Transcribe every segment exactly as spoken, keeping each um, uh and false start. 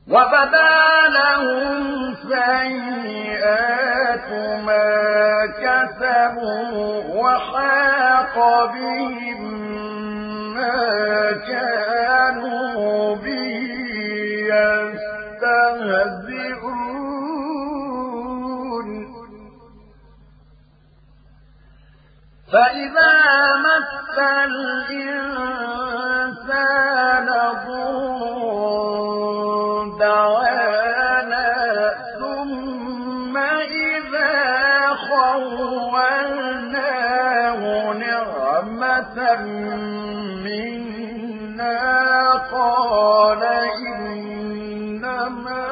وبدا لهم سيئات ما كسبوا وحاق بهم ما كانوا به يستهزئون فإذا مس الإنسان ضر دعانا ثم إذا خولناه نعمة منا قال إنما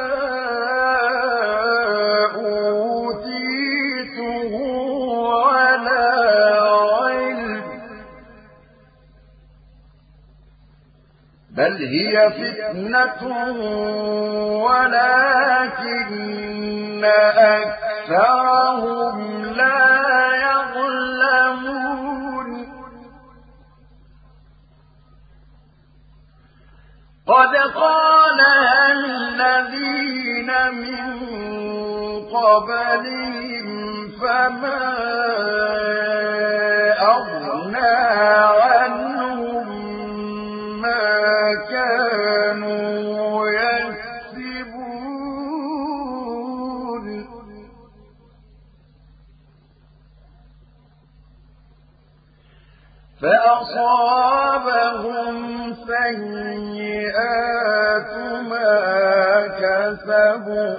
أوتيته على علم بل هي فتنة ولكن أكثرهم لا يعلمون قد قالها الذين من قبلهم فما أغنى عنهم ما كانوا يكسبون فأصابهم سيئات ما كسبوا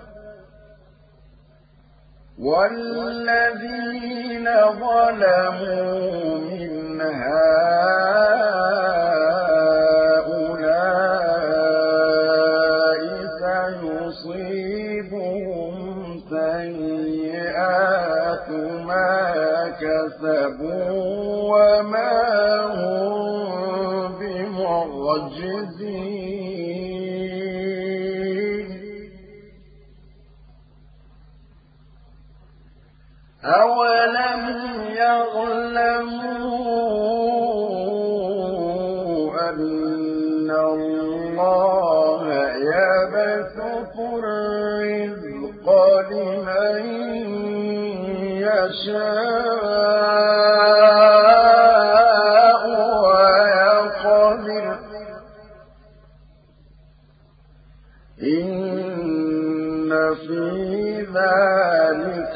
والذين ظلموا من هؤلاء سيصيبهم سيئات ما كسبوا وما هم بمعجزين أولم يعلموا أن الله يبسط الرزق لمن يشاء ويقدر إن في ذلك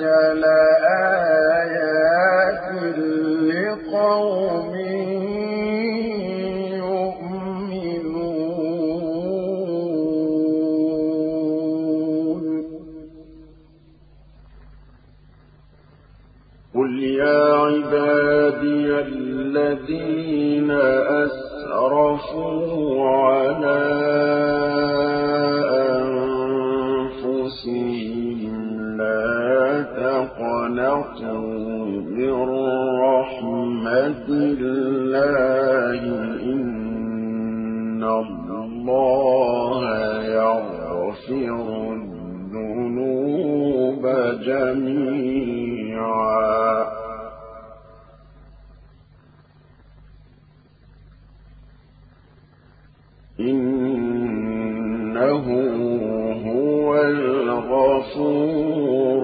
لآيات لقوم يؤمنون قل يا عبادي الذين أسرفوا على تقنطوا من رحمة الله إن الله يغفر الذنوب جميعا إنه هو الغفور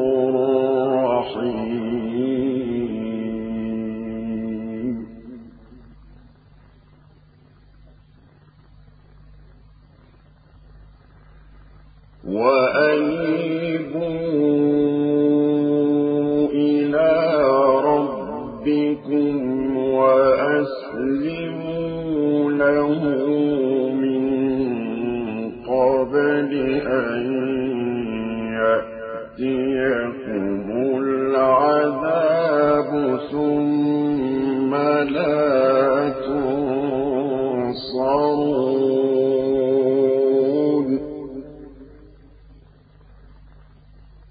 وأنيبوا إلى ربكم وأسلموا له من قبل أن يأتيكم العذاب ثم لا تنصرون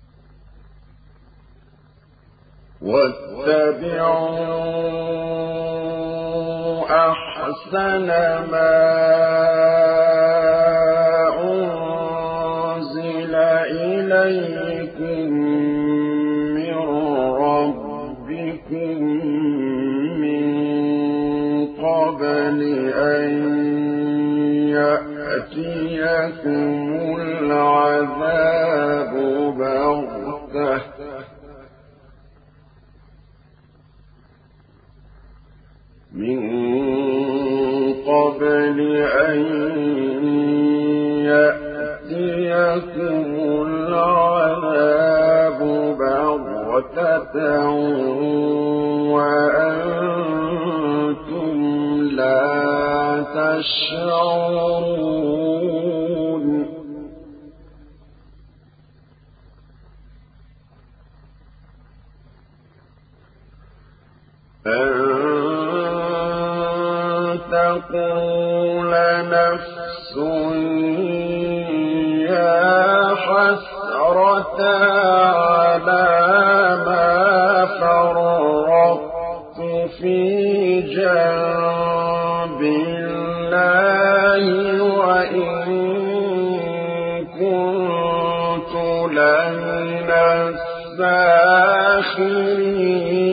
العذاب بغتة من قبل أن يأتيكم العذاب بغتة وأنتم لا تشعرون أن تقول نفس يا حسرة على ما فرطت في جنب الله وإن كنت لمن الساخرين